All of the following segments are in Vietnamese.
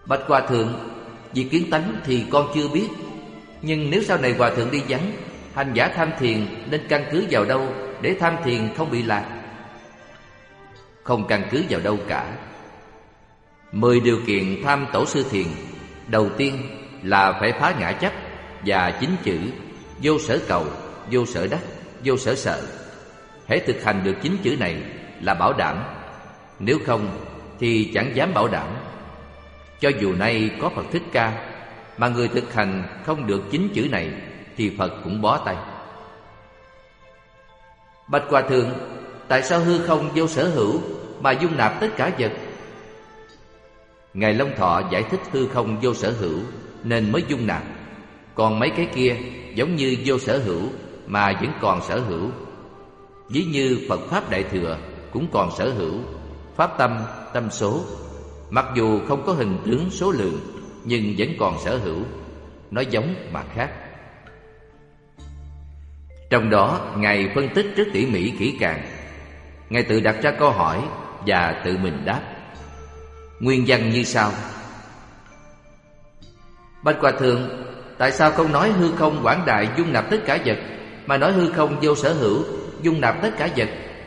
Bạch Hòa Thượng, vì kiến tánh thì con chưa biết, nhưng nếu sau này Hòa Thượng đi vắng, hành giả tham thiền nên căn cứ vào đâu để tham thiền không bị lạc? Không căn cứ vào đâu cả. 10 điều kiện tham tổ sư thiền, đầu tiên là phải phá ngã chấp và 9 chữ vô sở cầu, vô sở đắc, vô sở sợ. Hễ thực hành được 9 chữ này là bảo đảm, nếu không thì chẳng dám bảo đảm. Cho dù nay có Phật Thích Ca, mà người thực hành không được 9 chữ này thì Phật cũng bó tay. Bạch Hòa Thượng, tại sao hư không vô sở hữu mà dung nạp tất cả vật? Ngài Long Thọ giải thích hư không vô sở hữu nên mới dung nạp. Còn mấy cái kia giống như vô sở hữu mà vẫn còn sở hữu. Ví như Phật Pháp Đại Thừa cũng còn sở hữu, Pháp tâm, tâm số. Mặc dù không có hình tướng số lượng nhưng vẫn còn sở hữu. Nó giống mà khác. Trong đó Ngài phân tích rất tỉ mỉ kỹ càng. Ngài tự đặt ra câu hỏi và tự mình đáp. Nguyên văn như sau: Bạch Hòa Thượng, tại sao không nói hư không quảng đại dung nạp tất cả vật, mà nói hư không vô sở hữu dung nạp tất cả vật?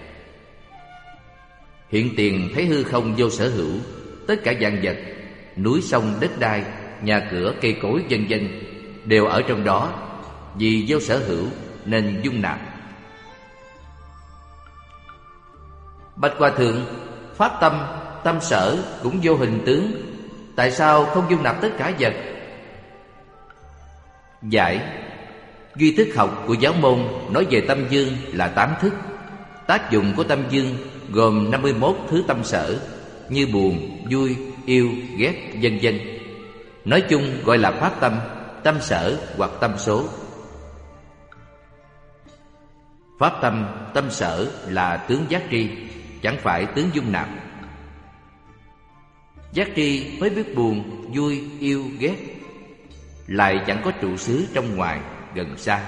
Hiện tiền thấy hư không vô sở hữu, tất cả vạn vật, núi sông đất đai, nhà cửa cây cối vân vân đều ở trong đó. Vì vô sở hữu nên dung nạp. Bạch Hòa Thượng, pháp tâm, tâm sở cũng vô hình tướng, tại sao không dung nạp tất cả vật? Giải: duy thức học của giáo môn nói về tâm dương là 8 thức. Tác dụng của tâm dương gồm 51 thứ tâm sở, như buồn, vui, yêu, ghét, vân vân. Nói chung gọi là pháp tâm, tâm sở hoặc tâm số. Pháp tâm, tâm sở là tướng giác tri, chẳng phải tướng dung nạp. Giác tri mới biết buồn, vui, yêu, ghét, lại chẳng có trụ xứ trong ngoài, gần xa.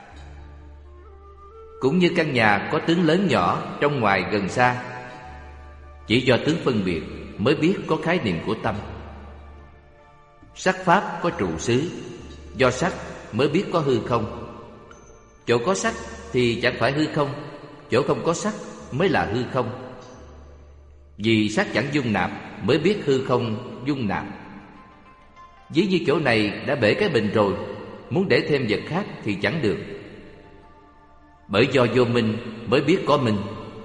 Cũng như căn nhà có tướng lớn nhỏ, trong ngoài gần xa. Chỉ do tướng phân biệt mới biết có khái niệm của tâm. Sắc pháp có trụ xứ, do sắc mới biết có hư không. Chỗ có sắc thì chẳng phải hư không, chỗ không có sắc mới là hư không. Vì sắc chẳng dung nạp mới biết hư không dung nạp. Ví như chỗ này đã bể cái bình rồi, muốn để thêm vật khác thì chẳng được. Bởi do vô minh mới biết có minh.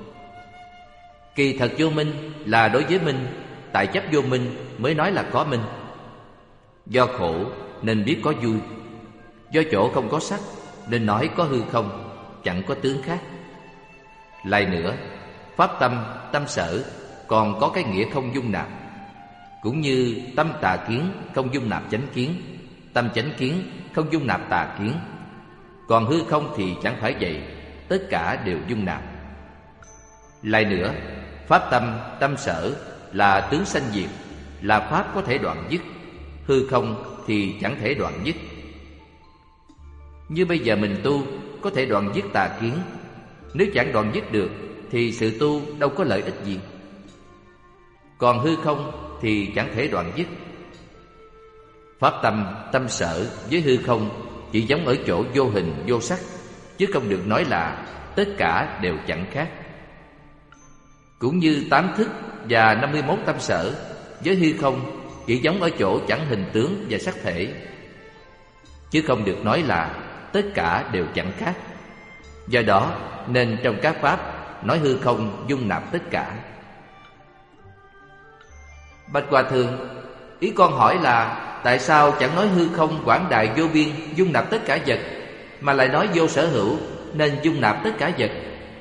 Kỳ thật vô minh là đối với minh, tại chấp vô minh mới nói là có minh. Do khổ nên biết có vui, do chỗ không có sắc nên nói có hư không, chẳng có tướng khác. Lại nữa, pháp tâm, tâm sở còn có cái nghĩa không dung nạp. Cũng như tâm tà kiến không dung nạp chánh kiến, tâm chánh kiến không dung nạp tà kiến. Còn hư không thì chẳng phải vậy, tất cả đều dung nạp. Lại nữa, pháp tâm, tâm sở là tướng sanh diệt, là pháp có thể đoạn dứt. Hư không thì chẳng thể đoạn dứt. Như bây giờ mình tu có thể đoạn dứt tà kiến. Nếu chẳng đoạn dứt được thì sự tu đâu có lợi ích gì. Còn hư không thì chẳng thể đoạn dứt. Pháp tâm, tâm sở với hư không chỉ giống ở chỗ vô hình, vô sắc, chứ không được nói là tất cả đều chẳng khác. Cũng như 8 thức và 51 tâm sở với hư không chỉ giống ở chỗ chẳng hình tướng và sắc thể, chứ không được nói là tất cả đều chẳng khác. Do đó nên trong các pháp nói hư không dung nạp tất cả. Bạch Hòa Thượng, ý con hỏi là tại sao chẳng nói hư không quảng đại vô biên dung nạp tất cả vật, mà lại nói vô sở hữu nên dung nạp tất cả vật?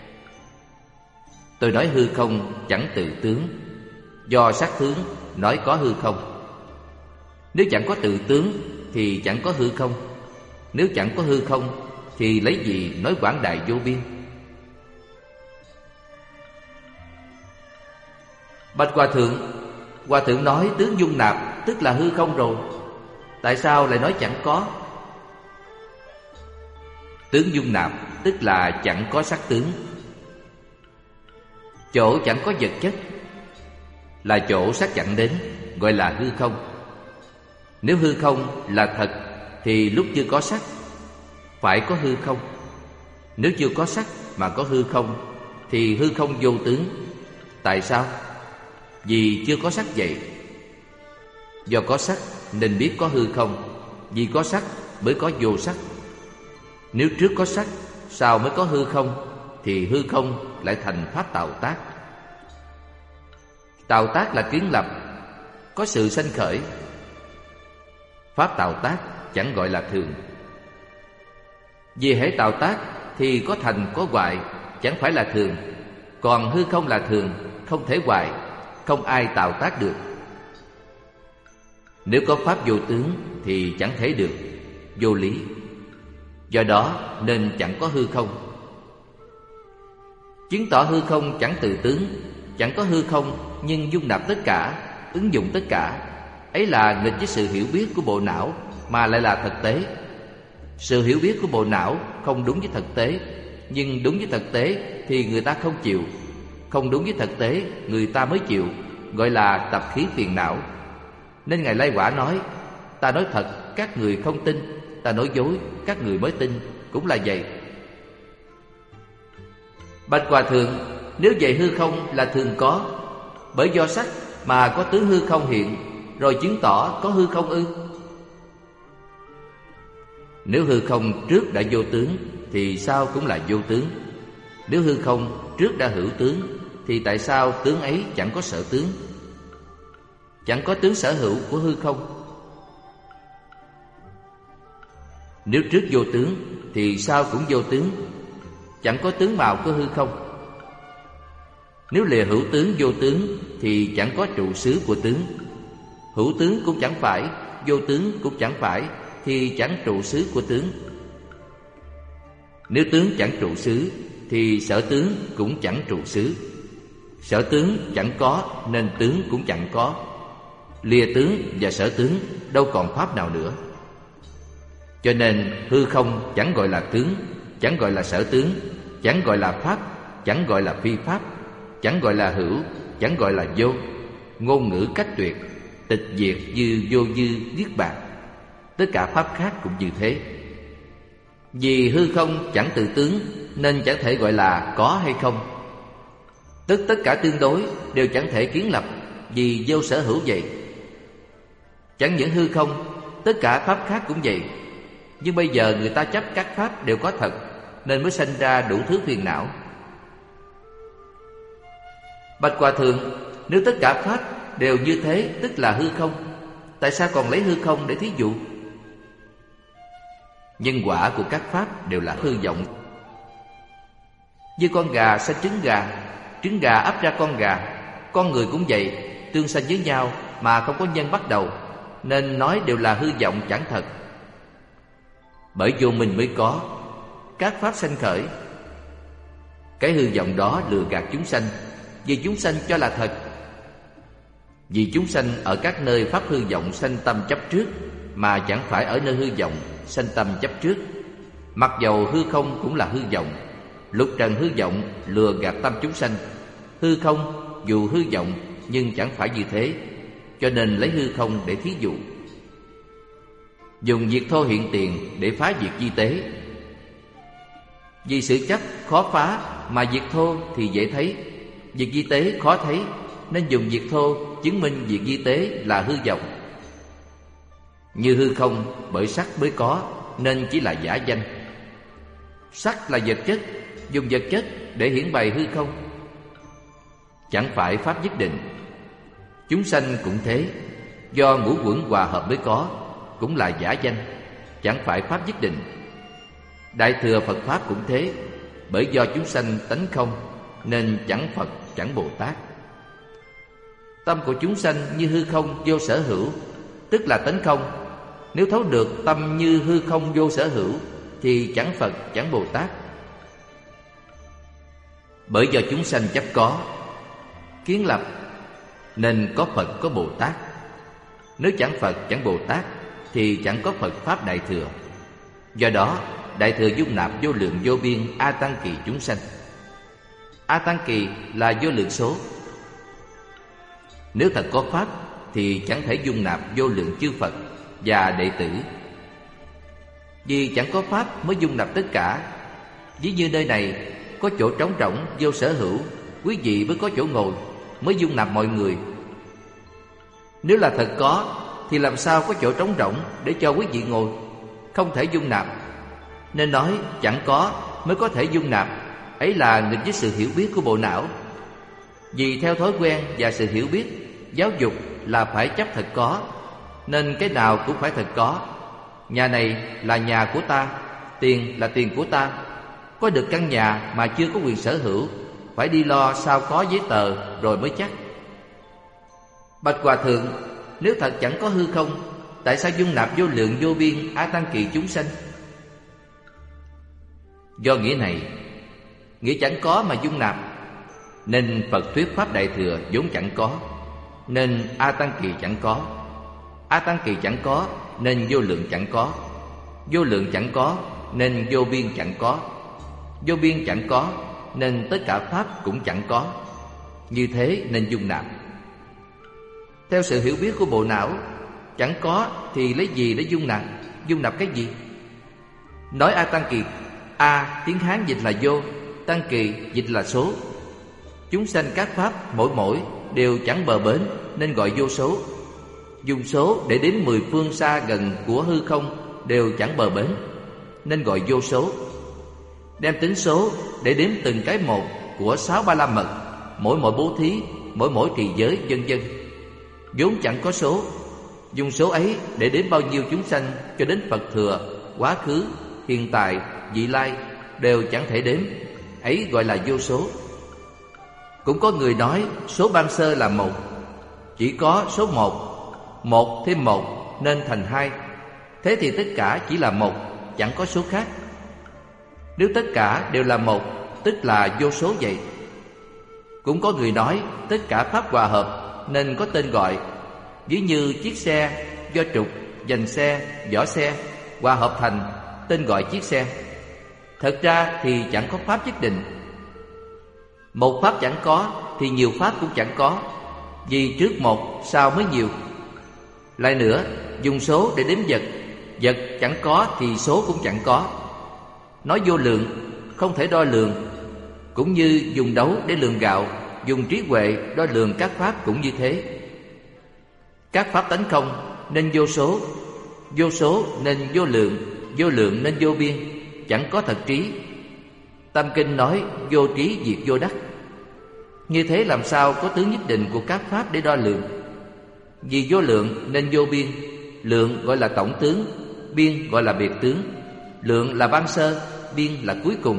Tôi nói hư không chẳng tự tướng, do sắc tướng nói có hư không. Nếu chẳng có tự tướng thì chẳng có hư không. Nếu chẳng có hư không thì lấy gì nói quảng đại vô biên? Bạch Hòa Thượng nói tướng dung nạp tức là hư không rồi, tại sao lại nói chẳng có? Tướng dung nạp tức là chẳng có sắc tướng. Chỗ chẳng có vật chất là chỗ sắc chẳng đến, gọi là hư không. Nếu hư không là thật thì lúc chưa có sắc phải có hư không. Nếu chưa có sắc mà có hư không thì hư không vô tướng. Tại sao? Vì chưa có sắc vậy. Do có sắc nên biết có hư không. Vì có sắc mới có vô sắc. Nếu trước có sắc, sau mới có hư không, thì hư không lại thành pháp tạo tác. Tạo tác là kiến lập, có sự sanh khởi. Pháp tạo tác chẳng gọi là thường. Vì hễ tạo tác thì có thành có hoại, chẳng phải là thường. Còn hư không là thường, không thể hoại, không ai tạo tác được. Nếu có pháp vô tướng thì chẳng thể được, vô lý. Do đó nên chẳng có hư không. Chứng tỏ hư không chẳng từ tướng, chẳng có hư không nhưng dung nạp tất cả, ứng dụng tất cả. Ấy là nghịch với sự hiểu biết của bộ não mà lại là thực tế. Sự hiểu biết của bộ não không đúng với thực tế, nhưng đúng với thực tế thì người ta không chịu. Không đúng với thực tế người ta mới chịu, gọi là tập khí phiền não. Nên Ngài Lai Quả nói: ta nói thật các người không tin, ta nói dối các người mới tin, cũng là vậy. Bạch Hòa Thượng, nếu vậy hư không là thường có, bởi do sắc mà có tướng hư không hiện, rồi chứng tỏ có hư không ư? Nếu hư không trước đã vô tướng thì sau cũng là vô tướng. Nếu hư không trước đã hữu tướng thì tại sao tướng ấy chẳng có sở tướng? Chẳng có tướng sở hữu của hư không. Nếu trước vô tướng thì sau cũng vô tướng, chẳng có tướng mạo của hư không. Nếu lìa hữu tướng vô tướng thì chẳng có trụ xứ của tướng. Hữu tướng cũng chẳng phải, vô tướng cũng chẳng phải, thì chẳng trụ xứ của tướng. Nếu tướng chẳng trụ xứ thì sở tướng cũng chẳng trụ xứ. Sở tướng chẳng có nên tướng cũng chẳng có. Lìa tướng và sở tướng đâu còn pháp nào nữa. Cho nên hư không chẳng gọi là tướng, chẳng gọi là sở tướng, chẳng gọi là pháp, chẳng gọi là phi pháp, chẳng gọi là hữu, chẳng gọi là vô. Ngôn ngữ cách tuyệt, tịch diệt như vô dư niết bàn. Tất cả pháp khác cũng như thế. Vì hư không chẳng tự tướng nên chẳng thể gọi là có hay không. Tức tất cả tương đối đều chẳng thể kiến lập, vì vô sở hữu vậy. Chẳng những hư không, tất cả pháp khác cũng vậy. Nhưng bây giờ người ta chấp các pháp đều có thật, nên mới sanh ra đủ thứ phiền não. Bạch Hòa Thượng, nếu tất cả pháp đều như thế tức là hư không, tại sao còn lấy hư không để thí dụ? Nhân quả của các pháp đều là hư vọng. Như con gà sanh trứng gà ấp ra con gà. Con người cũng vậy, tương sanh với nhau mà không có nhân bắt đầu, nên nói đều là hư vọng chẳng thật. Bởi vô minh mới có các pháp sanh khởi. Cái hư vọng đó lừa gạt chúng sanh, vì chúng sanh cho là thật. Vì chúng sanh ở các nơi pháp hư vọng sanh tâm chấp trước, mà chẳng phải ở nơi hư vọng sanh tâm chấp trước. Mặc dầu hư không cũng là hư vọng, lục trần hư vọng lừa gạt tâm chúng sanh. Hư không dù hư vọng nhưng chẳng phải như thế, cho nên lấy hư không để thí dụ. Dùng diệt thô hiện tiền để phá diệt di tế. Vì sự chấp khó phá mà diệt thô thì dễ thấy, diệt di tế khó thấy, nên dùng diệt thô chứng minh diệt di tế là hư vọng. Như hư không bởi sắc mới có, nên chỉ là giả danh. Sắc là vật chất, dùng vật chất để hiển bày hư không, chẳng phải pháp nhất định. Chúng sanh cũng thế, do ngũ uẩn hòa hợp mới có, cũng là giả danh, chẳng phải pháp nhất định. Đại thừa Phật Pháp cũng thế, bởi do chúng sanh tánh không, nên chẳng Phật chẳng Bồ Tát. Tâm của chúng sanh như hư không vô sở hữu, tức là tánh không. Nếu thấu được tâm như hư không vô sở hữu, thì chẳng Phật chẳng Bồ Tát. Bởi do chúng sanh chấp có, kiến lập, nên có Phật có Bồ Tát. Nếu chẳng Phật chẳng Bồ Tát thì chẳng có Phật Pháp Đại Thừa. Do đó Đại Thừa dung nạp vô lượng vô biên A Tăng kỳ chúng sanh. A Tăng kỳ là vô lượng số. Nếu thật có Pháp thì chẳng thể dung nạp vô lượng chư Phật, và đệ tử. Vì chẳng có pháp mới dung nạp tất cả. Ví như nơi này có chỗ trống rỗng vô sở hữu, quý vị mới có chỗ ngồi, mới dung nạp mọi người. Nếu là thật có thì làm sao có chỗ trống rỗng để cho quý vị ngồi? Không thể dung nạp. Nên nói chẳng có mới có thể dung nạp. Ấy là nghịch với sự hiểu biết của bộ não. Vì theo thói quen và sự hiểu biết, giáo dục là phải chấp thật có, nên cái nào cũng phải thật có. Nhà này là nhà của ta, tiền là tiền của ta. Có được căn nhà mà chưa có quyền sở hữu, phải đi lo sao có giấy tờ rồi mới chắc. Bạch Hòa Thượng, nếu thật chẳng có hư không, tại sao dung nạp vô lượng vô biên a tăng kỳ chúng sanh? Do nghĩa này, nghĩa chẳng có mà dung nạp, nên Phật thuyết Pháp Đại Thừa vốn chẳng có, nên a tăng kỳ chẳng có. A tăng kỳ chẳng có, nên vô lượng chẳng có. Vô lượng chẳng có, nên vô biên chẳng có. Vô biên chẳng có, nên tất cả Pháp cũng chẳng có. Như thế nên dung nạp. Theo sự hiểu biết của bộ não, chẳng có thì lấy gì để dung nạp? Dung nạp cái gì? Nói a tăng kỳ, a tiếng Hán dịch là vô, tăng kỳ dịch là số. Chúng sanh các pháp mỗi mỗi đều chẳng bờ bến, nên gọi vô số. Dùng số để đến 10 phương xa gần của hư không đều chẳng bờ bến, nên gọi vô số. Đem tính số để đếm từng cái một của 6 ba la mật, mỗi bố thí, mỗi trì giới, vân vân, vốn chẳng có số. Dùng số ấy để đếm bao nhiêu chúng sanh cho đến Phật thừa, quá khứ, hiện tại, vị lai đều chẳng thể đếm, ấy gọi là vô số. Cũng có người nói số ban sơ là 1, chỉ có số 1 thêm 1 nên thành 2. Thế thì tất cả chỉ là 1, chẳng có số khác. Nếu tất cả đều là 1, tức là vô số vậy. Cũng có người nói tất cả pháp hòa hợp nên có tên gọi. Ví như chiếc xe do trục, dành xe, vỏ xe hòa hợp thành, tên gọi chiếc xe. Thật ra thì chẳng có pháp nhất định. Một pháp chẳng có thì nhiều pháp cũng chẳng có, vì trước một sau mới nhiều. Lại nữa, dùng số để đếm vật, vật chẳng có thì số cũng chẳng có. Nói vô lượng, không thể đo lường. Cũng như dùng đấu để lường gạo, dùng trí huệ đo lường các pháp cũng như thế. Các pháp tánh không nên vô số, vô số nên vô lượng nên vô biên, chẳng có thật trí. Tam Kinh nói vô trí diệt vô đắc. Như thế làm sao có tướng nhất định của các pháp để đo lường? Vì vô lượng nên vô biên. Lượng gọi là tổng tướng, biên gọi là biệt tướng. Lượng là ban sơ, biên là cuối cùng.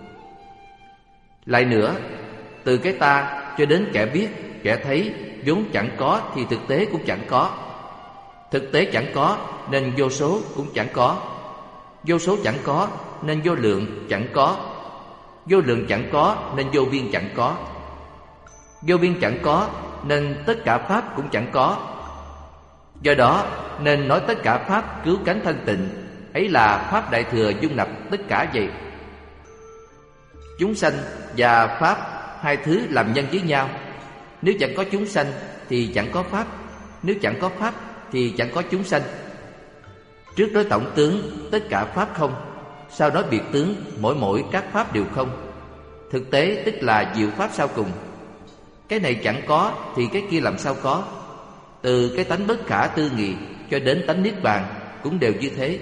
Lại nữa, từ cái ta cho đến kẻ biết, kẻ thấy vốn chẳng có thì thực tế cũng chẳng có. Thực tế chẳng có nên vô số cũng chẳng có. Vô số chẳng có nên vô lượng chẳng có. Vô lượng chẳng có nên vô biên chẳng có. Vô biên chẳng có nên tất cả pháp cũng chẳng có. Do đó nên nói tất cả pháp cứu cánh thanh tịnh, ấy là Pháp Đại Thừa dung nạp tất cả vậy. Chúng sanh và pháp hai thứ làm nhân với nhau. Nếu chẳng có chúng sanh thì chẳng có pháp, nếu chẳng có pháp thì chẳng có chúng sanh. Trước nói tổng tướng tất cả pháp không, sau nói biệt tướng mỗi các pháp đều không. Thực tế tức là diệu pháp sau cùng. Cái này chẳng có thì cái kia làm sao có? Từ cái tánh bất khả tư nghị cho đến tánh niết bàn cũng đều như thế.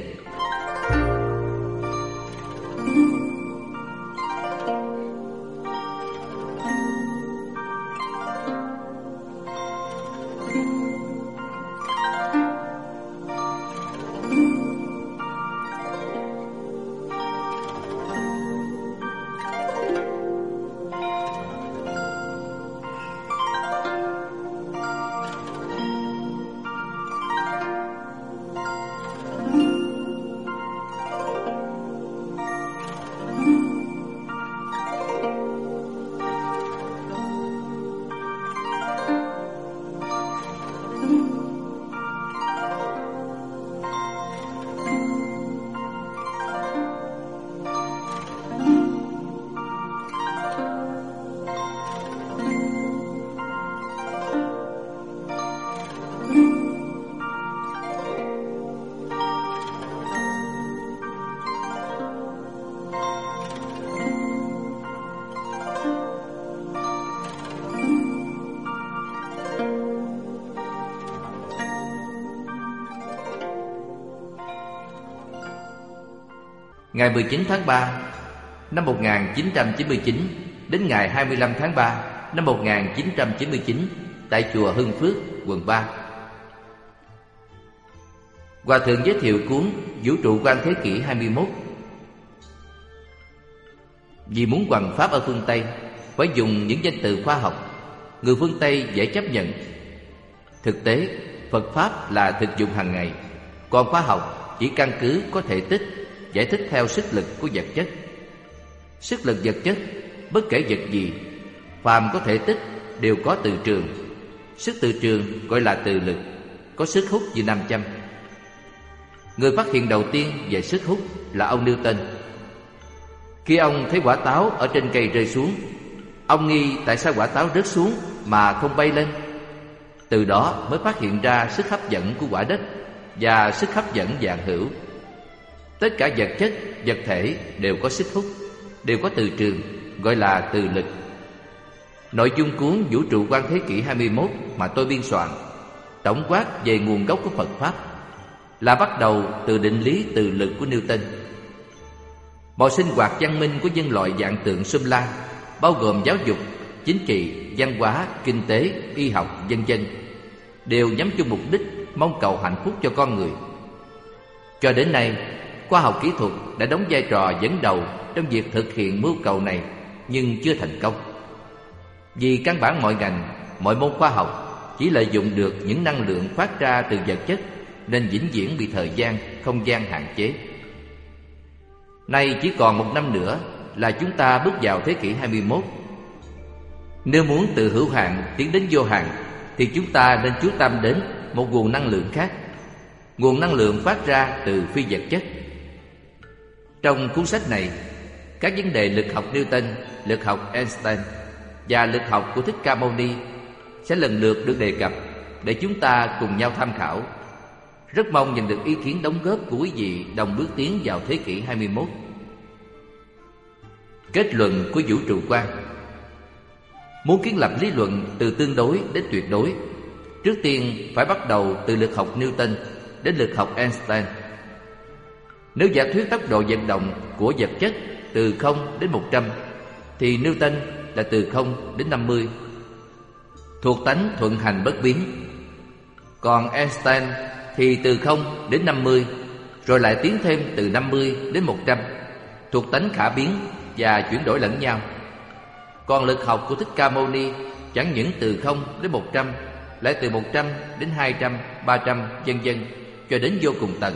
Ngày 19 tháng 3 năm 1999 đến ngày 25 tháng 3 năm 1999 tại chùa Hưng Phước, quận 3. Hòa thượng giới thiệu cuốn Vũ trụ quan thế kỷ 21. Vì muốn hoằng pháp ở phương Tây phải dùng những danh từ khoa học, người phương Tây dễ chấp nhận. Thực tế, Phật Pháp là thực dụng hàng ngày, còn khoa học chỉ căn cứ có thể tích, giải thích theo sức lực của vật chất. Sức lực vật chất, bất kể vật gì, phàm có thể tích đều có từ trường. Sức từ trường gọi là từ lực, có sức hút như nam châm. Người phát hiện đầu tiên về sức hút là ông Newton. Khi ông thấy quả táo ở trên cây rơi xuống, ông nghi tại sao quả táo rớt xuống mà không bay lên. Từ đó mới phát hiện ra sức hấp dẫn của quả đất và sức hấp dẫn vạn hữu. Tất cả vật chất, vật thể đều có sức hút, đều có từ trường, gọi là từ lực. Nội dung cuốn Vũ trụ quan thế kỷ 21 mà tôi biên soạn tổng quát về nguồn gốc của Phật Pháp là bắt đầu từ định lý từ lực của Newton. Mọi sinh hoạt văn minh của nhân loại dạng tượng Sum La, bao gồm giáo dục, chính trị, văn hóa, kinh tế, y học, vân vân, đều nhắm chung mục đích mong cầu hạnh phúc cho con người. Cho đến nay, khoa học kỹ thuật đã đóng vai trò dẫn đầu trong việc thực hiện mưu cầu này, nhưng chưa thành công. Vì căn bản mọi ngành, mọi môn khoa học chỉ lợi dụng được những năng lượng phát ra từ vật chất, nên vĩnh viễn bị thời gian, không gian hạn chế. Nay chỉ còn 1 năm nữa là chúng ta bước vào thế kỷ 21. Nếu muốn từ hữu hạn tiến đến vô hạn, thì chúng ta nên chú tâm đến một nguồn năng lượng khác, nguồn năng lượng phát ra từ phi vật chất. Trong cuốn sách này, các vấn đề lực học Newton, lực học Einstein và lực học của Thích Ca Mâu Ni sẽ lần lượt được đề cập để chúng ta cùng nhau tham khảo. Rất mong nhận được ý kiến đóng góp của quý vị đồng bước tiến vào thế kỷ 21. Kết luận của vũ trụ quan. Muốn kiến lập lý luận từ tương đối đến tuyệt đối, trước tiên phải bắt đầu từ lực học Newton đến lực học Einstein. Nếu giả thuyết tốc độ vận động của vật chất từ 0 đến 100, thì Newton là từ 0 đến 50, thuộc tánh thuận hành bất biến. Còn Einstein thì từ 0 đến 50, rồi lại tiến thêm từ 50 đến 100, thuộc tánh khả biến và chuyển đổi lẫn nhau. Còn lực học của Thích Ca Mâu Ni chẳng những từ 0 đến 100, lại từ 100 đến 200, 300, vân vân, cho đến vô cùng tận.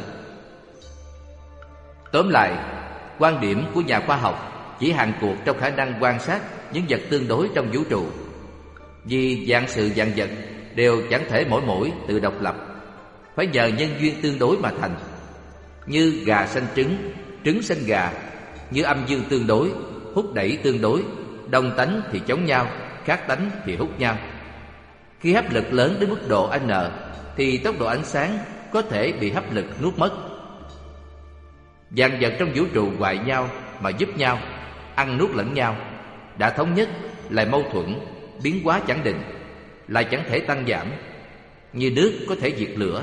Tóm lại, quan điểm của nhà khoa học chỉ hạn cuộc trong khả năng quan sát những vật tương đối trong vũ trụ. Vì vạn sự vạn vật đều chẳng thể mỗi tự độc lập, phải nhờ nhân duyên tương đối mà thành. Như gà sanh trứng, trứng sanh gà. Như âm dương tương đối, hút đẩy tương đối, đồng tánh thì chống nhau, khác tánh thì hút nhau. Khi hấp lực lớn đến mức độ n, thì tốc độ ánh sáng có thể bị hấp lực nuốt mất. Vạn vật trong vũ trụ hoại nhau mà giúp nhau, ăn nuốt lẫn nhau, đã thống nhất lại mâu thuẫn, biến hóa chẳng định, lại chẳng thể tăng giảm. Như nước có thể diệt lửa,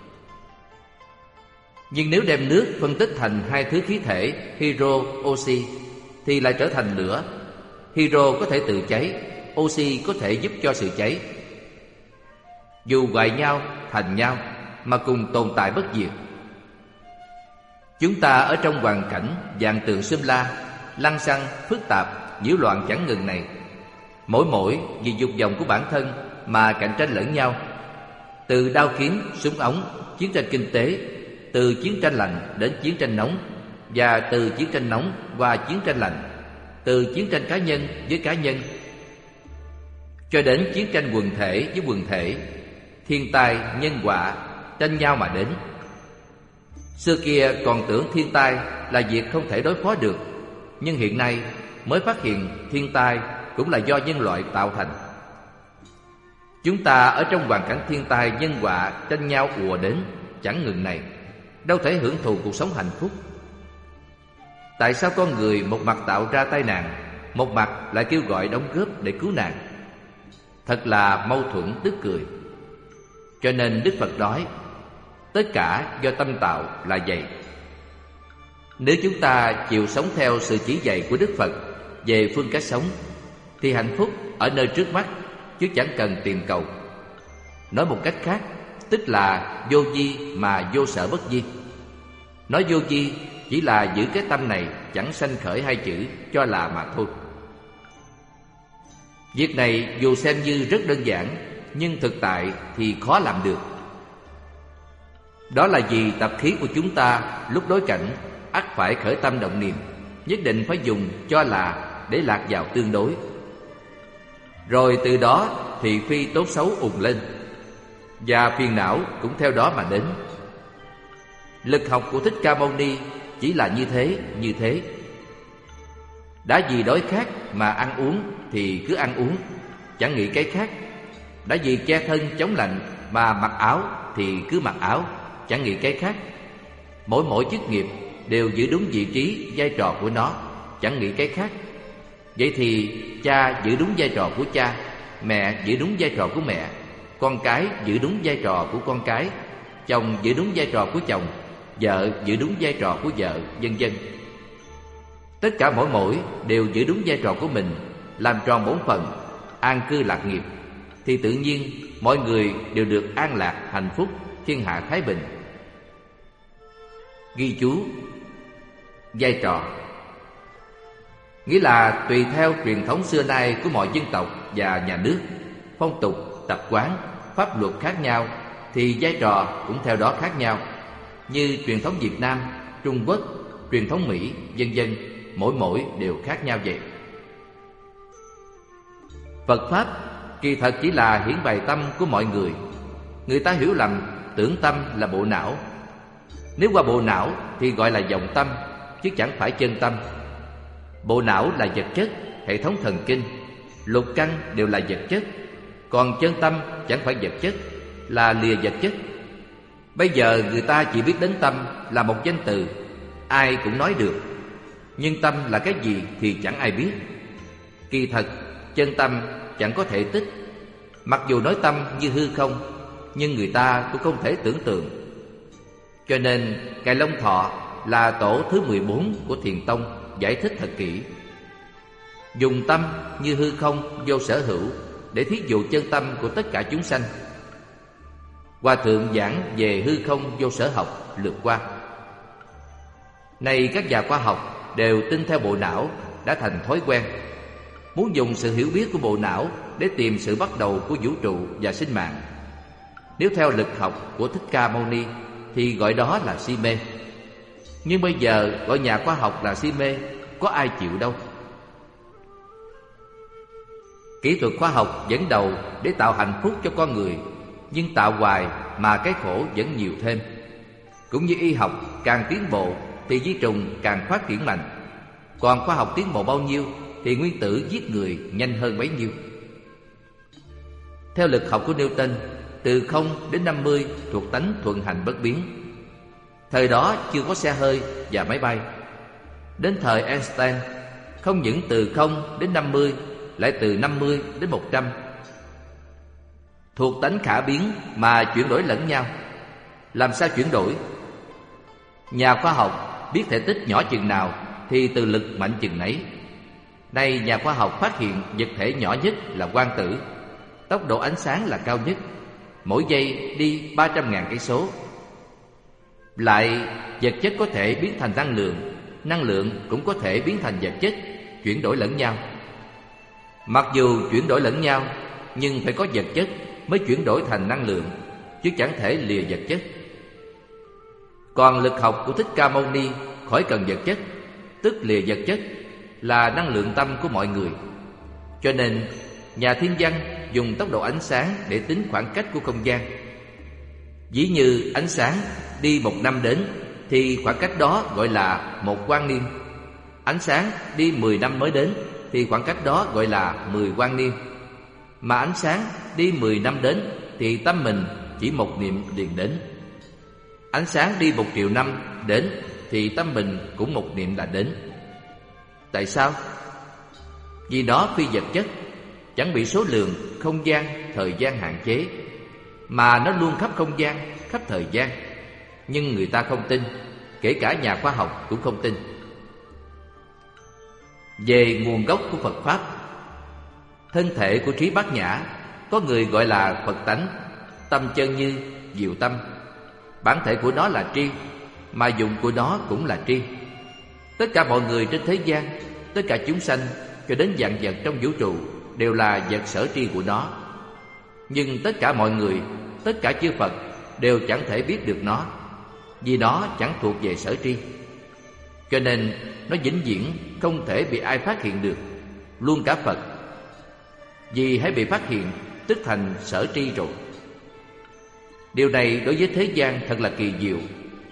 nhưng nếu đem nước phân tích thành hai thứ khí thể hydro, oxy, thì lại trở thành lửa. Hydro có thể tự cháy, oxy có thể giúp cho sự cháy. Dù hoại nhau, thành nhau, mà cùng tồn tại bất diệt. Chúng ta ở trong hoàn cảnh vạn tượng Sum La, lăng xăng, phức tạp, nhiễu loạn chẳng ngừng này, mỗi vì dục vọng của bản thân mà cạnh tranh lẫn nhau. Từ đao kiếm, súng ống, chiến tranh kinh tế, từ chiến tranh lạnh đến chiến tranh nóng, và từ chiến tranh nóng qua chiến tranh lạnh, từ chiến tranh cá nhân với cá nhân, cho đến chiến tranh quần thể với quần thể. Thiên tai, nhân họa tranh nhau mà đến. Xưa kia còn tưởng thiên tai là việc không thể đối phó được, nhưng hiện nay mới phát hiện thiên tai cũng là do nhân loại tạo thành. Chúng ta ở trong hoàn cảnh thiên tai nhân họa tranh nhau ùa đến chẳng ngừng này, đâu thể hưởng thụ cuộc sống hạnh phúc. Tại sao con người một mặt tạo ra tai nạn, một mặt lại kêu gọi đóng góp để cứu nạn? Thật là mâu thuẫn tức cười. Cho nên Đức Phật nói, tất cả do tâm tạo là vậy. Nếu chúng ta chịu sống theo sự chỉ dạy của Đức Phật về phương cách sống, thì hạnh phúc ở nơi trước mắt, chứ chẳng cần tìm cầu. Nói một cách khác, tức là vô vi mà vô sở bất vi. Nói vô vi chỉ là giữ cái tâm này chẳng sanh khởi hai chữ cho là mà thôi. Việc này dù xem như rất đơn giản, nhưng thực tại thì khó làm được. Đó là vì tập khí của chúng ta lúc đối cảnh ắt phải khởi tâm động niệm, nhất định phải dùng cho là để lạc vào tương đối. Rồi từ đó thì phi tốt xấu ùn lên, và phiền não cũng theo đó mà đến. Lực học của Thích Ca Mâu Ni chỉ là như thế. Đã vì đói khát mà ăn uống thì cứ ăn uống, chẳng nghĩ cái khác. Đã vì che thân chống lạnh mà mặc áo thì cứ mặc áo, chẳng nghĩ cái khác. Mỗi chức nghiệp đều giữ đúng vị trí, vai trò của nó, chẳng nghĩ cái khác. Vậy thì cha giữ đúng vai trò của cha, mẹ giữ đúng vai trò của mẹ, con cái giữ đúng vai trò của con cái, chồng giữ đúng vai trò của chồng, vợ giữ đúng vai trò của vợ, vân vân. Tất cả mỗi đều giữ đúng vai trò của mình, làm tròn bổn phận, an cư lạc nghiệp, thì tự nhiên mọi người đều được an lạc, hạnh phúc, thiên hạ thái bình. Ghi chú: vai trò nghĩa là tùy theo truyền thống xưa nay của mọi dân tộc và nhà nước, phong tục, tập quán, pháp luật khác nhau, thì vai trò cũng theo đó khác nhau. Như truyền thống Việt Nam, Trung Quốc, truyền thống Mỹ, vân vân, mỗi đều khác nhau vậy. Phật Pháp kỳ thật chỉ là hiển bày tâm của mọi người. Người ta hiểu lầm tưởng tâm là bộ não. Nếu qua bộ não thì gọi là vọng tâm, chứ chẳng phải chân tâm. Bộ não là vật chất, hệ thống thần kinh, lục căn đều là vật chất. Còn chân tâm chẳng phải vật chất, là lìa vật chất. Bây giờ người ta chỉ biết đến tâm là một danh từ, ai cũng nói được. Nhưng tâm là cái gì thì chẳng ai biết. Kỳ thật, chân tâm chẳng có thể tích. Mặc dù nói tâm như hư không, nhưng người ta cũng không thể tưởng tượng. Cho nên Ngài Long Thọ là tổ thứ 14 của Thiền Tông giải thích thật kỹ. Dùng tâm như hư không vô sở hữu để thí dụ chân tâm của tất cả chúng sanh. Hòa thượng giảng về hư không vô sở học lượt qua. Nay các nhà khoa học đều tin theo bộ não đã thành thói quen, muốn dùng sự hiểu biết của bộ não để tìm sự bắt đầu của vũ trụ và sinh mạng. Nếu theo lực học của Thích Ca Mâu Ni thì gọi đó là si mê. Nhưng bây giờ gọi nhà khoa học là si mê, có ai chịu đâu. Kỹ thuật khoa học dẫn đầu để tạo hạnh phúc cho con người, nhưng tạo hoài mà cái khổ vẫn nhiều thêm. Cũng như y học càng tiến bộ thì vi trùng càng phát triển mạnh. Còn khoa học tiến bộ bao nhiêu thì nguyên tử giết người nhanh hơn bấy nhiêu. Theo lực học của Newton, từ 0 đến 50 thuộc tánh thuận hành bất biến. Thời đó chưa có xe hơi và máy bay. Đến thời Einstein, không những từ 0 đến 50, lại từ 50 đến 100. Thuộc tánh khả biến mà chuyển đổi lẫn nhau. Làm sao chuyển đổi? Nhà khoa học biết thể tích nhỏ chừng nào thì từ lực mạnh chừng nấy. Nay nhà khoa học phát hiện vật thể nhỏ nhất là quang tử. Tốc độ ánh sáng là cao nhất, mỗi giây đi 300.000 cây số. Lại vật chất có thể biến thành năng lượng cũng có thể biến thành vật chất, chuyển đổi lẫn nhau. Mặc dù chuyển đổi lẫn nhau, nhưng phải có vật chất mới chuyển đổi thành năng lượng, chứ chẳng thể lìa vật chất. Còn lực học của Thích Ca Mâu Ni khỏi cần vật chất, tức lìa vật chất, là năng lượng tâm của mọi người. Cho nên nhà thiên văn dùng tốc độ ánh sáng để tính khoảng cách của không gian. Ví như ánh sáng đi 1 năm đến thì khoảng cách đó gọi là 1 quang niên. Ánh sáng đi 10 năm mới đến thì khoảng cách đó gọi là 10 quang niên. Mà ánh sáng đi 10 năm đến thì tâm mình chỉ một niệm liền đến. Ánh sáng đi 1 triệu năm đến thì tâm mình cũng một niệm là đến. Tại sao? Vì nó phi vật chất, chẳng bị số lượng, không gian, thời gian hạn chế, mà nó luôn khắp không gian, khắp thời gian. Nhưng người ta không tin, kể cả nhà khoa học cũng không tin. Về nguồn gốc của Phật Pháp, thân thể của trí bát nhã có người gọi là Phật tánh, tâm chân như, diệu tâm. Bản thể của nó là tri, mà dụng của nó cũng là tri. Tất cả mọi người trên thế gian, tất cả chúng sanh cho đến vạn vật trong vũ trụ đều là vật sở tri của nó. Nhưng tất cả mọi người, tất cả chư Phật đều chẳng thể biết được nó, vì nó chẳng thuộc về sở tri. Cho nên nó vĩnh viễn không thể bị ai phát hiện được, luôn cả Phật. Vì hãy bị phát hiện tức thành sở tri rồi. Điều này đối với thế gian thật là kỳ diệu.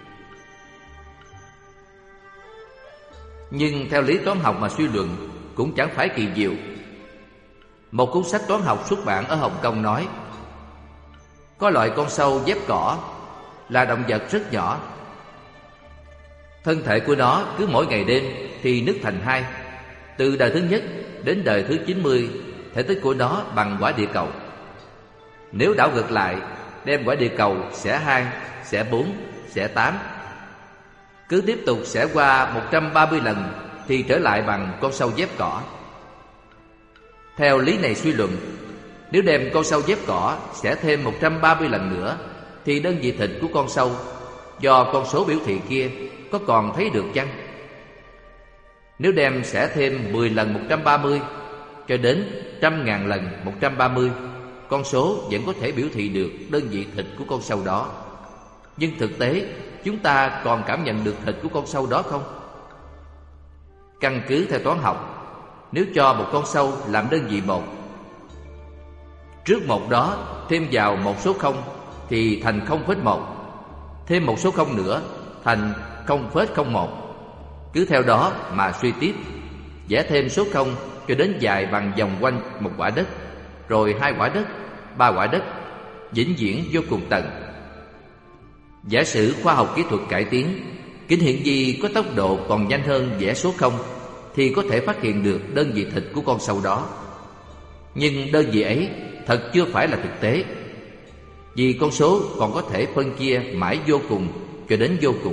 Nhưng theo lý toán học mà suy luận cũng chẳng phải kỳ diệu. Một cuốn sách toán học xuất bản ở Hồng Kông nói có loại con sâu dép cỏ là động vật rất nhỏ. Thân thể của nó cứ mỗi ngày đêm thì nứt thành hai. Từ đời thứ nhất đến đời thứ 90, thể tích của nó bằng quả địa cầu. Nếu đảo ngược lại, đem quả địa cầu xẻ 2, xẻ 4, xẻ 8, cứ tiếp tục xẻ qua 130 lần thì trở lại bằng con sâu dép cỏ. Theo lý này suy luận, nếu đem con sâu dép cỏ xẻ thêm 130 lần nữa thì đơn vị thịt của con sâu do con số biểu thị kia có còn thấy được chăng? Nếu đem xẻ thêm 10 lần 130 cho đến 100.000 lần 130, con số vẫn có thể biểu thị được đơn vị thịt của con sâu đó. Nhưng thực tế, chúng ta còn cảm nhận được thịt của con sâu đó không? Căn cứ theo toán học, nếu cho một con sâu làm đơn vị 1, trước 1 đó thêm vào một số 0 thì thành 0,1, thêm một số 0 nữa thành 0,01. Cứ theo đó mà suy tiếp, vẽ thêm số 0 cho đến dài bằng vòng quanh một quả đất, rồi 2 quả đất, 3 quả đất, vĩnh viễn vô cùng tận. Giả sử khoa học kỹ thuật cải tiến, kính hiển vi có tốc độ còn nhanh hơn vẽ số 0 thì có thể phát hiện được đơn vị thịt của con sâu đó. Nhưng đơn vị ấy thật chưa phải là thực tế, vì con số còn có thể phân chia mãi vô cùng cho đến vô cùng.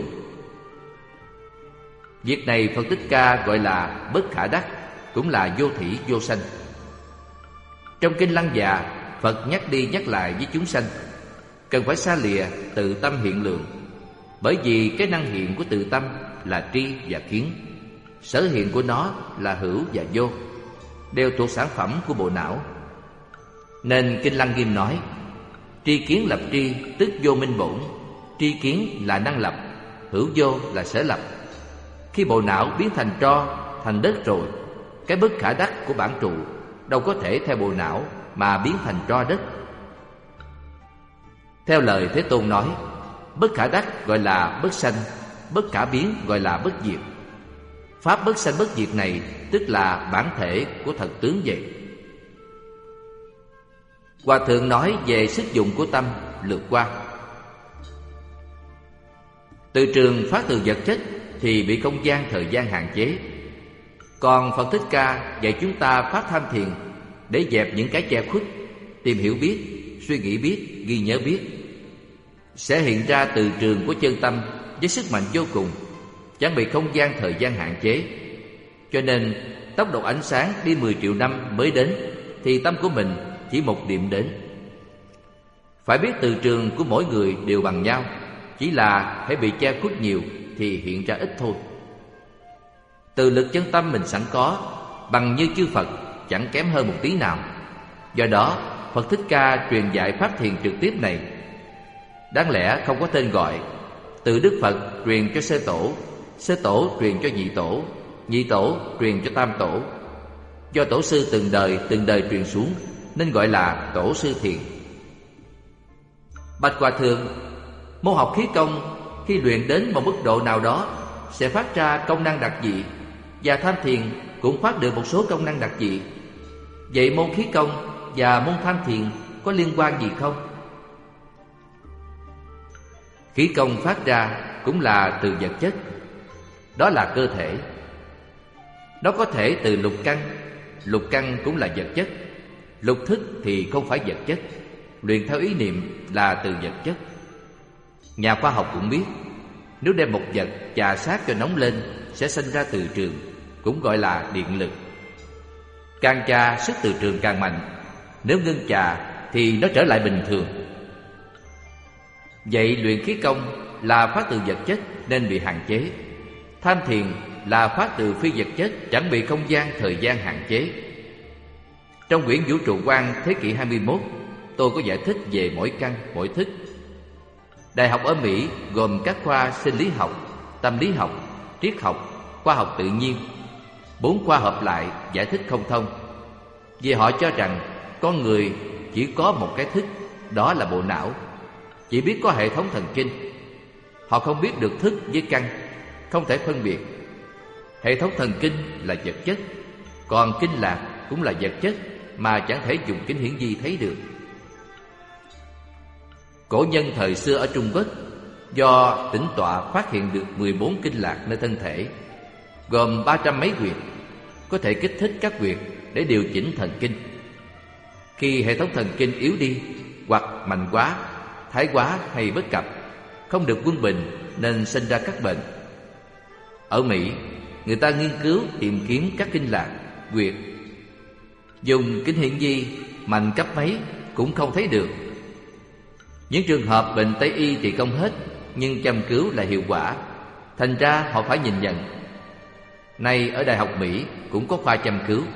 Việc này Phật Thích Ca gọi là bất khả đắc, cũng là vô thỉ vô sanh. Trong Kinh Lăng Già, Phật nhắc đi nhắc lại với chúng sanh cần phải xa lìa tự tâm hiện lượng, bởi vì cái năng hiện của tự tâm là tri và kiến, sở hiện của nó là hữu và vô, đều thuộc sản phẩm của bộ não. Nên Kinh Lăng Nghiêm nói tri kiến lập tri tức vô minh bổn. Tri kiến là năng lập, hữu vô là sở lập. Khi bộ não biến thành tro, thành đất rồi, cái bất khả đắc của bản trụ đâu có thể theo bộ não mà biến thành tro đất. Theo lời Thế Tôn nói, bất khả đắc gọi là bất sanh, bất khả biến gọi là bất diệt. Pháp bất sanh bất diệt này tức là bản thể của thật tướng vậy. Hòa Thượng nói về sức dụng của tâm lượt qua. Từ trường phát từ vật chất thì bị không gian thời gian hạn chế. Còn Phật Thích Ca dạy chúng ta phát tham thiền để dẹp những cái che khuất, tìm hiểu biết, suy nghĩ biết, ghi nhớ biết, sẽ hiện ra từ trường của chân tâm với sức mạnh vô cùng, chẳng bị không gian thời gian hạn chế. Cho nên tốc độ ánh sáng đi 10 triệu năm mới đến, thì tâm của mình chỉ một điểm đến. Phải biết từ trường của mỗi người đều bằng nhau, chỉ là hãy bị che khuất nhiều thì hiện ra ít thôi. Từ lực chân tâm mình sẵn có, bằng như chư Phật, chẳng kém hơn một tí nào. Do đó Phật Thích Ca truyền dạy pháp thiền trực tiếp này đáng lẽ không có tên gọi. Từ Đức Phật truyền cho Sơ Tổ, Sơ Tổ truyền cho Nhị Tổ, Nhị Tổ truyền cho Tam Tổ. Do tổ sư từng đời truyền xuống nên gọi là tổ sư thiền. Bạch Hòa Thượng, môn học khí công khi luyện đến một mức độ nào đó sẽ phát ra công năng đặc dị, và tham thiền cũng phát được một số công năng đặc dị. Vậy môn khí công và môn tham thiền có liên quan gì không? Khí công phát ra cũng là từ vật chất, đó là cơ thể. Nó có thể từ lục căn cũng là vật chất. Lục thức thì không phải vật chất, luyện theo ý niệm là từ vật chất. Nhà khoa học cũng biết, Nếu đem một vật chà sát cho nóng lên sẽ sinh ra từ trường, cũng gọi là điện lực. Càng chà sức từ trường càng mạnh. Nếu ngưng chà thì nó trở lại bình thường. Vậy luyện khí công là phát từ vật chất nên bị hạn chế. Tham thiền là phát từ phi vật chất, chẳng bị không gian thời gian hạn chế. Trong quyển Vũ trụ quan thế kỷ 21, tôi có giải thích về mỗi căn, mỗi thức. Đại học ở Mỹ gồm các khoa sinh lý học, tâm lý học, triết học, khoa học tự nhiên. 4 khoa hợp lại giải thích không thông. Vì họ cho rằng con người chỉ có một cái thức, đó là bộ não, chỉ biết có hệ thống thần kinh. Họ không biết được thức với căn, không thể phân biệt. Hệ thống thần kinh là vật chất, còn kinh lạc cũng là vật chất mà chẳng thể dùng kính hiển vi thấy được. Cổ nhân thời xưa ở Trung Quốc do tĩnh tọa phát hiện được 14 kinh lạc nơi thân thể, gồm 300 mấy huyệt, có thể kích thích các huyệt để điều chỉnh thần kinh. Khi hệ thống thần kinh yếu đi, hoặc mạnh quá, thái quá hay bất cập, không được quân bình nên sinh ra các bệnh. Ở Mỹ, người ta nghiên cứu tìm kiếm các kinh lạc, huyệt, dùng kính hiển vi mạnh cấp mấy cũng không thấy được. Những trường hợp bệnh Tây y thì không hết, nhưng châm cứu là hiệu quả. Thành ra họ phải nhìn nhận. Nay ở Đại học Mỹ cũng có khoa châm cứu.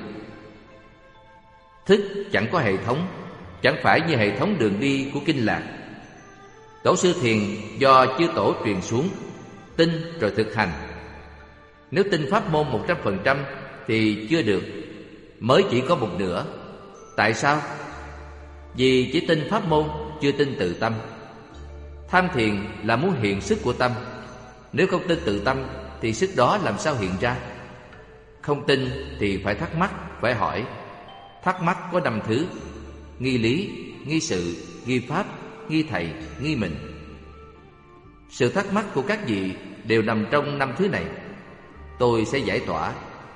Thức chẳng có hệ thống, chẳng phải như hệ thống đường đi của kinh lạc. Tổ sư thiền do chư tổ truyền xuống, tin rồi thực hành. Nếu tin pháp môn 100% thì chưa được, mới chỉ có một nửa. Tại sao? Vì chỉ tin pháp môn, chưa tin tự tâm. Tham thiền là muốn hiện sức của tâm. Nếu không tin tự tâm thì sức đó làm sao hiện ra? Không tin thì phải thắc mắc, phải hỏi. Thắc mắc có 5 thứ: nghi lý, nghi sự, nghi pháp, nghi thầy, nghi mình. Sự thắc mắc của các vị đều nằm trong 5 thứ này. Tôi sẽ giải tỏa.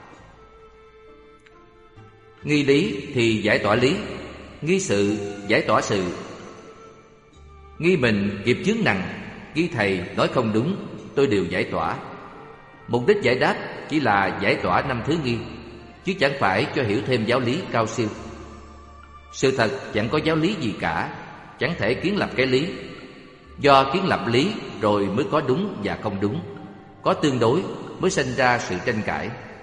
Nghi lý thì giải tỏa lý, nghi sự giải tỏa sự, nghi mình nghiệp chướng nặng, nghi thầy nói không đúng, tôi đều giải tỏa. Mục đích giải đáp chỉ là giải tỏa 5 thứ nghi, chứ chẳng phải cho hiểu thêm giáo lý cao siêu. Sự thật chẳng có giáo lý gì cả, chẳng thể kiến lập cái lý. Do kiến lập lý rồi mới có đúng và không đúng, có tương đối mới sinh ra sự tranh cãi.